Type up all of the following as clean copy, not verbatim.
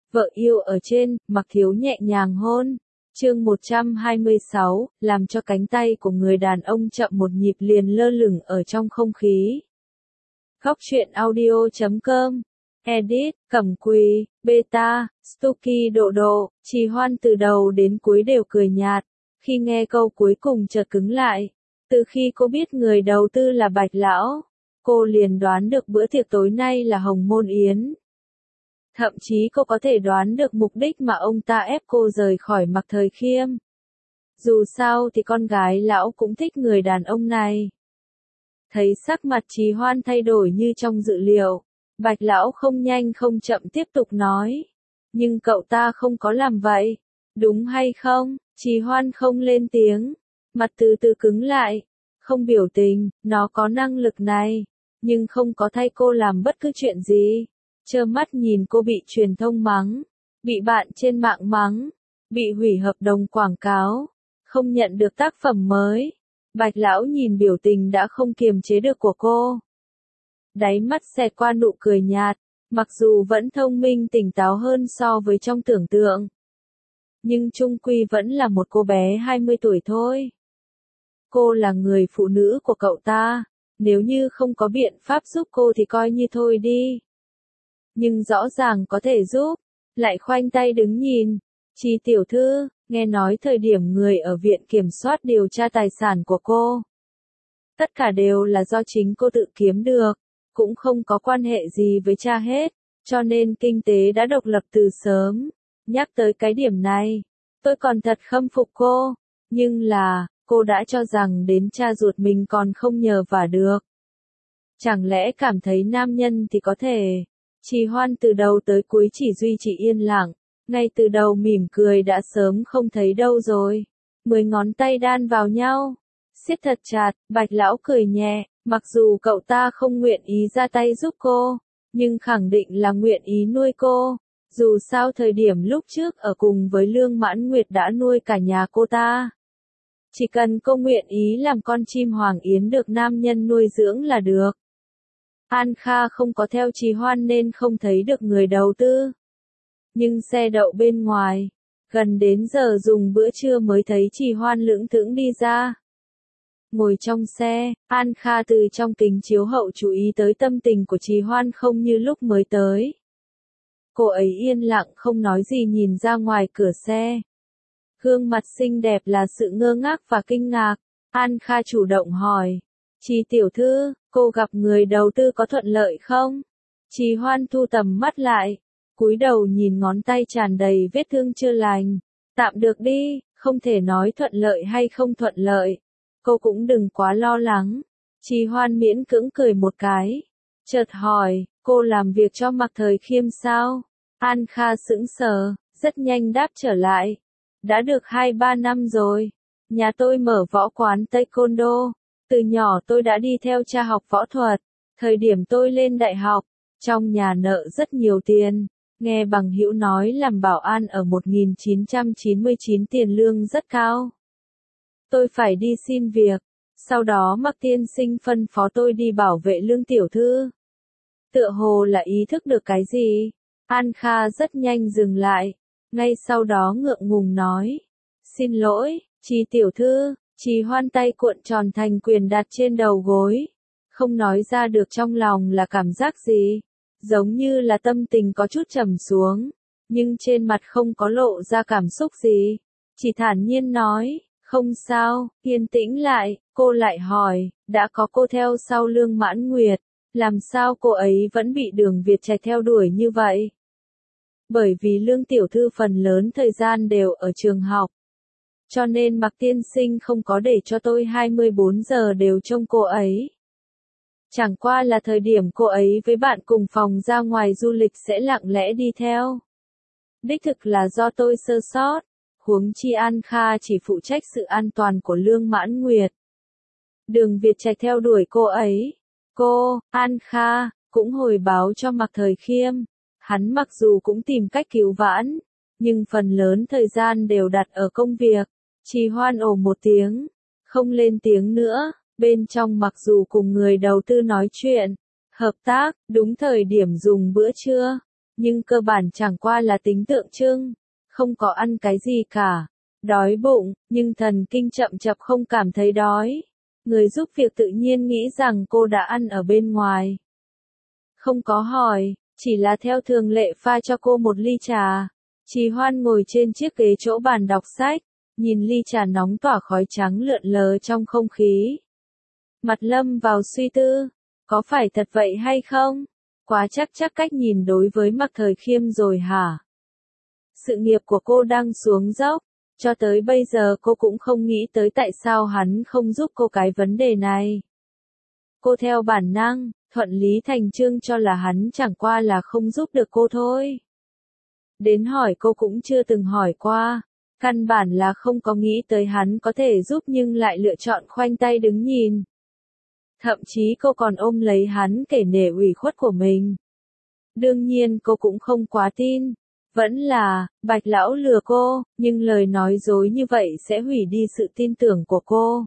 Vợ yêu ở trên, Mặc Thiếu nhẹ nhàng hôn. Chương 126, làm cho cánh tay của người đàn ông chậm một nhịp liền lơ lửng ở trong không khí. Góc truyện audio.com. Edit, Cẩm Quỳ, Beta, Stuky Độ Độ, Trì Hoan từ đầu đến cuối đều cười nhạt. Khi nghe câu cuối cùng chợt cứng lại. Từ khi cô biết người đầu tư là Bạch Lão, cô liền đoán được bữa tiệc tối nay là Hồng Môn Yến. Thậm chí cô có thể đoán được mục đích mà ông ta ép cô rời khỏi Mạc Thời Khiêm. Dù sao thì con gái lão cũng thích người đàn ông này. Thấy sắc mặt Trì Hoan thay đổi như trong dự liệu, Bạch Lão không nhanh không chậm tiếp tục nói. Nhưng cậu ta không có làm vậy, đúng hay không? Trì Hoan không lên tiếng, mặt từ từ cứng lại, không biểu tình, nó có năng lực này, nhưng không có thay cô làm bất cứ chuyện gì. Trơ mắt nhìn cô bị truyền thông mắng, bị bạn trên mạng mắng, bị hủy hợp đồng quảng cáo, không nhận được tác phẩm mới. Bạch Lão nhìn biểu tình đã không kiềm chế được của cô. Đáy mắt xẹt qua nụ cười nhạt, mặc dù vẫn thông minh tỉnh táo hơn so với trong tưởng tượng. Nhưng chung quy vẫn là một cô bé 20 tuổi thôi. Cô là người phụ nữ của cậu ta, nếu như không có biện pháp giúp cô thì coi như thôi đi. Nhưng rõ ràng có thể giúp, lại khoanh tay đứng nhìn. Chi tiểu thư, nghe nói thời điểm người ở viện kiểm soát điều tra tài sản của cô. Tất cả đều là do chính cô tự kiếm được, cũng không có quan hệ gì với cha hết, cho nên kinh tế đã độc lập từ sớm. Nhắc tới cái điểm này, tôi còn thật khâm phục cô, nhưng là, cô đã cho rằng đến cha ruột mình còn không nhờ vả được. Chẳng lẽ cảm thấy nam nhân thì có thể. Trì Hoan từ đầu tới cuối chỉ duy trì yên lặng, ngay từ đầu mỉm cười đã sớm không thấy đâu rồi. 10 ngón tay đan vào nhau, siết thật chặt, Bạch Lão cười nhẹ, mặc dù cậu ta không nguyện ý ra tay giúp cô, nhưng khẳng định là nguyện ý nuôi cô. Dù sao thời điểm lúc trước ở cùng với Lương Mãn Nguyệt đã nuôi cả nhà cô ta. Chỉ cần cô nguyện ý làm con chim hoàng yến được nam nhân nuôi dưỡng là được. An Kha không có theo Trì Hoan nên không thấy được người đầu tư. Nhưng xe đậu bên ngoài, gần đến giờ dùng bữa trưa mới thấy Trì Hoan lững thững đi ra. Ngồi trong xe, An Kha từ trong kính chiếu hậu chú ý tới tâm tình của Trì Hoan không như lúc mới tới. Cô ấy yên lặng không nói gì nhìn ra ngoài cửa xe. Gương mặt xinh đẹp là sự ngơ ngác và kinh ngạc. An Kha chủ động hỏi. Trì tiểu thư, cô gặp người đầu tư có thuận lợi không? Trì Hoan thu tầm mắt lại, cúi đầu nhìn ngón tay tràn đầy vết thương chưa lành. Tạm được đi, không thể nói thuận lợi hay không thuận lợi. Cô cũng đừng quá lo lắng. Trì Hoan miễn cưỡng cười một cái. Chợt hỏi, cô làm việc cho Mạc Thời Khiêm sao? An Kha sững sờ, rất nhanh đáp trở lại. Đã được 2-3 năm rồi. Nhà tôi mở võ quán Taekwondo. Từ nhỏ tôi đã đi theo cha học võ thuật. Thời điểm tôi lên đại học, trong nhà nợ rất nhiều tiền. Nghe bằng hữu nói làm bảo an ở 1999 tiền lương rất cao. Tôi phải đi xin việc. Sau đó Mạc tiên sinh phân phó tôi đi bảo vệ Lương tiểu thư. Tựa hồ là ý thức được cái gì. An Kha rất nhanh dừng lại. Ngay sau đó ngượng ngùng nói. Xin lỗi, Trì tiểu thư. Trì Hoan tay cuộn tròn thành quyền đặt trên đầu gối. Không nói ra được trong lòng là cảm giác gì. Giống như là tâm tình có chút trầm xuống. Nhưng trên mặt không có lộ ra cảm xúc gì. Chỉ thản nhiên nói. Không sao, yên tĩnh lại. Cô lại hỏi. Đã có cô theo sau Lương Mãn Nguyệt. Làm sao cô ấy vẫn bị Đường Việt Trạch theo đuổi như vậy? Bởi vì Lương tiểu thư phần lớn thời gian đều ở trường học. Cho nên Mạc tiên sinh không có để cho tôi 24 giờ đều trông cô ấy. Chẳng qua là thời điểm cô ấy với bạn cùng phòng ra ngoài du lịch sẽ lặng lẽ đi theo. Đích thực là do tôi sơ sót, huống chi An Kha chỉ phụ trách sự an toàn của Lương Mãn Nguyệt. Đường Việt Trạch theo đuổi cô ấy. Cô, An Kha, cũng hồi báo cho Mạc Thời Khiêm. Hắn mặc dù cũng tìm cách cứu vãn, nhưng phần lớn thời gian đều đặt ở công việc. Trì Hoan ồ một tiếng, không lên tiếng nữa, bên trong mặc dù cùng người đầu tư nói chuyện, hợp tác, đúng thời điểm dùng bữa trưa, nhưng cơ bản chẳng qua là tính tượng trưng, không có ăn cái gì cả. Đói bụng, nhưng thần kinh chậm chạp không cảm thấy đói. Người giúp việc tự nhiên nghĩ rằng cô đã ăn ở bên ngoài. Không có hỏi, chỉ là theo thường lệ pha cho cô một ly trà. Trì Hoan ngồi trên chiếc ghế chỗ bàn đọc sách, nhìn ly trà nóng tỏa khói trắng lượn lờ trong không khí. Mặt lâm vào suy tư, có phải thật vậy hay không? Quá chắc cách nhìn đối với Mạc Thời Khiêm rồi hả? Sự nghiệp của cô đang xuống dốc, cho tới bây giờ cô cũng không nghĩ tới tại sao hắn không giúp cô cái vấn đề này. Cô theo bản năng, thuận lý thành chương cho là hắn chẳng qua là không giúp được cô thôi. Đến hỏi cô cũng chưa từng hỏi qua, căn bản là không có nghĩ tới hắn có thể giúp nhưng lại lựa chọn khoanh tay đứng nhìn. Thậm chí cô còn ôm lấy hắn kể nể ủy khuất của mình. Đương nhiên cô cũng không quá tin. Vẫn là, Bạch lão lừa cô, nhưng lời nói dối như vậy sẽ hủy đi sự tin tưởng của cô.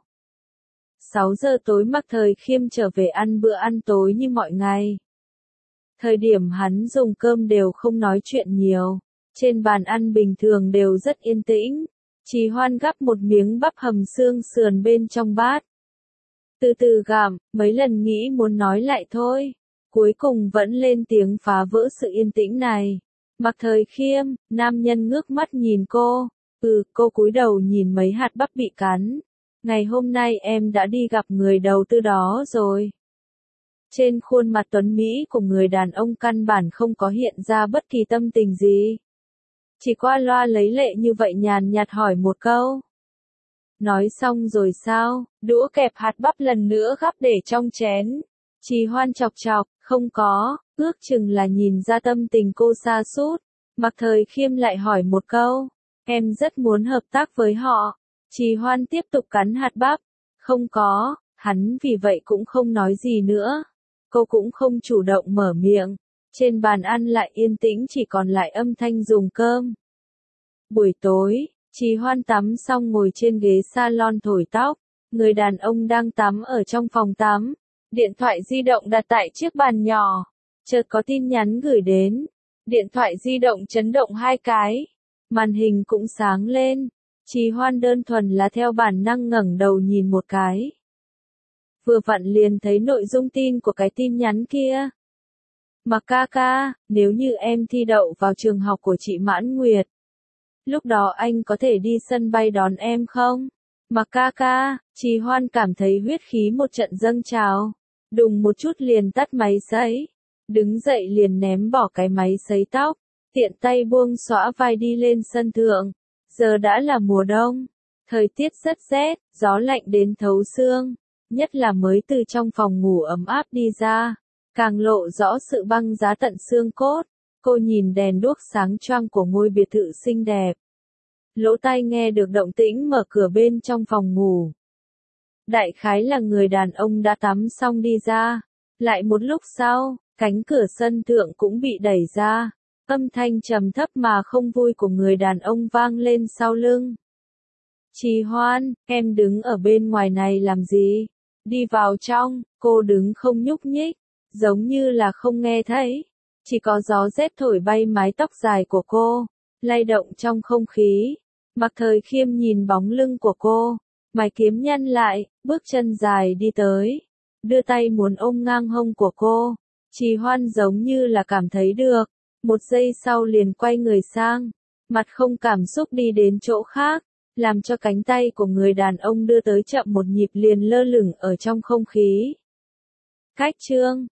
6 giờ tối Mạc Thời Khiêm trở về ăn bữa ăn tối như mọi ngày. Thời điểm hắn dùng cơm đều không nói chuyện nhiều. Trên bàn ăn bình thường đều rất yên tĩnh. Trì Hoan gắp một miếng bắp hầm xương sườn bên trong bát. Từ từ gặm, mấy lần nghĩ muốn nói lại thôi. Cuối cùng vẫn lên tiếng phá vỡ sự yên tĩnh này. Mạc Thời Khiêm, nam nhân ngước mắt nhìn cô. Cô cúi đầu nhìn mấy hạt bắp bị cắn. Ngày hôm nay em đã đi gặp người đầu tư đó rồi. Trên khuôn mặt tuấn Mỹ của người đàn ông căn bản không có hiện ra bất kỳ tâm tình gì. Chỉ qua loa lấy lệ như vậy nhàn nhạt hỏi một câu. Nói xong rồi sao? Đũa kẹp hạt bắp lần nữa gắp để trong chén. Trì Hoan chọc chọc, không có, ước chừng là nhìn ra tâm tình cô sa sút. Mạc Thời Khiêm lại hỏi một câu. Em rất muốn hợp tác với họ. Trì Hoan tiếp tục cắn hạt bắp. Không có, hắn vì vậy cũng không nói gì nữa. Cô cũng không chủ động mở miệng. Trên bàn ăn lại yên tĩnh chỉ còn lại âm thanh dùng cơm. Buổi tối, Trì Hoan tắm xong ngồi trên ghế salon thổi tóc. Người đàn ông đang tắm ở trong phòng tắm. Điện thoại di động đặt tại chiếc bàn nhỏ. Chợt có tin nhắn gửi đến. Điện thoại di động chấn động 2 cái. Màn hình cũng sáng lên. Trì Hoan đơn thuần là theo bản năng ngẩng đầu nhìn một cái. Vừa vặn liền thấy nội dung tin của cái tin nhắn kia. Mạc ca ca, nếu như em thi đậu vào trường học của chị Mãn Nguyệt. Lúc đó anh có thể đi sân bay đón em không? Mạc ca ca, Trì Hoan cảm thấy huyết khí một trận dâng trào. Đùng một chút liền tắt máy sấy. Đứng dậy liền ném bỏ cái máy sấy tóc. Tiện tay buông xõa vai đi lên sân thượng. Giờ đã là mùa đông. Thời tiết rất rét, gió lạnh đến thấu xương. Nhất là mới từ trong phòng ngủ ấm áp đi ra. Càng lộ rõ sự băng giá tận xương cốt. Cô nhìn đèn đuốc sáng choang của ngôi biệt thự xinh đẹp. Lỗ tai nghe được động tĩnh mở cửa bên trong phòng ngủ. Đại khái là người đàn ông đã tắm xong đi ra. Lại một lúc sau, cánh cửa sân thượng cũng bị đẩy ra. Âm thanh trầm thấp mà không vui của người đàn ông vang lên sau lưng. Trì Hoan, em đứng ở bên ngoài này làm gì? Đi vào trong, cô đứng không nhúc nhích, giống như là không nghe thấy. Chỉ có gió rét thổi bay mái tóc dài của cô, lay động trong không khí. Mạc Thời Khiêm nhìn bóng lưng của cô, mày kiếm nhăn lại, bước chân dài đi tới, đưa tay muốn ôm ngang hông của cô. Trì Hoan giống như là cảm thấy được, một giây sau liền quay người sang, mặt không cảm xúc đi đến chỗ khác, làm cho cánh tay của người đàn ông đưa tới chậm một nhịp liền lơ lửng ở trong không khí. Cách chương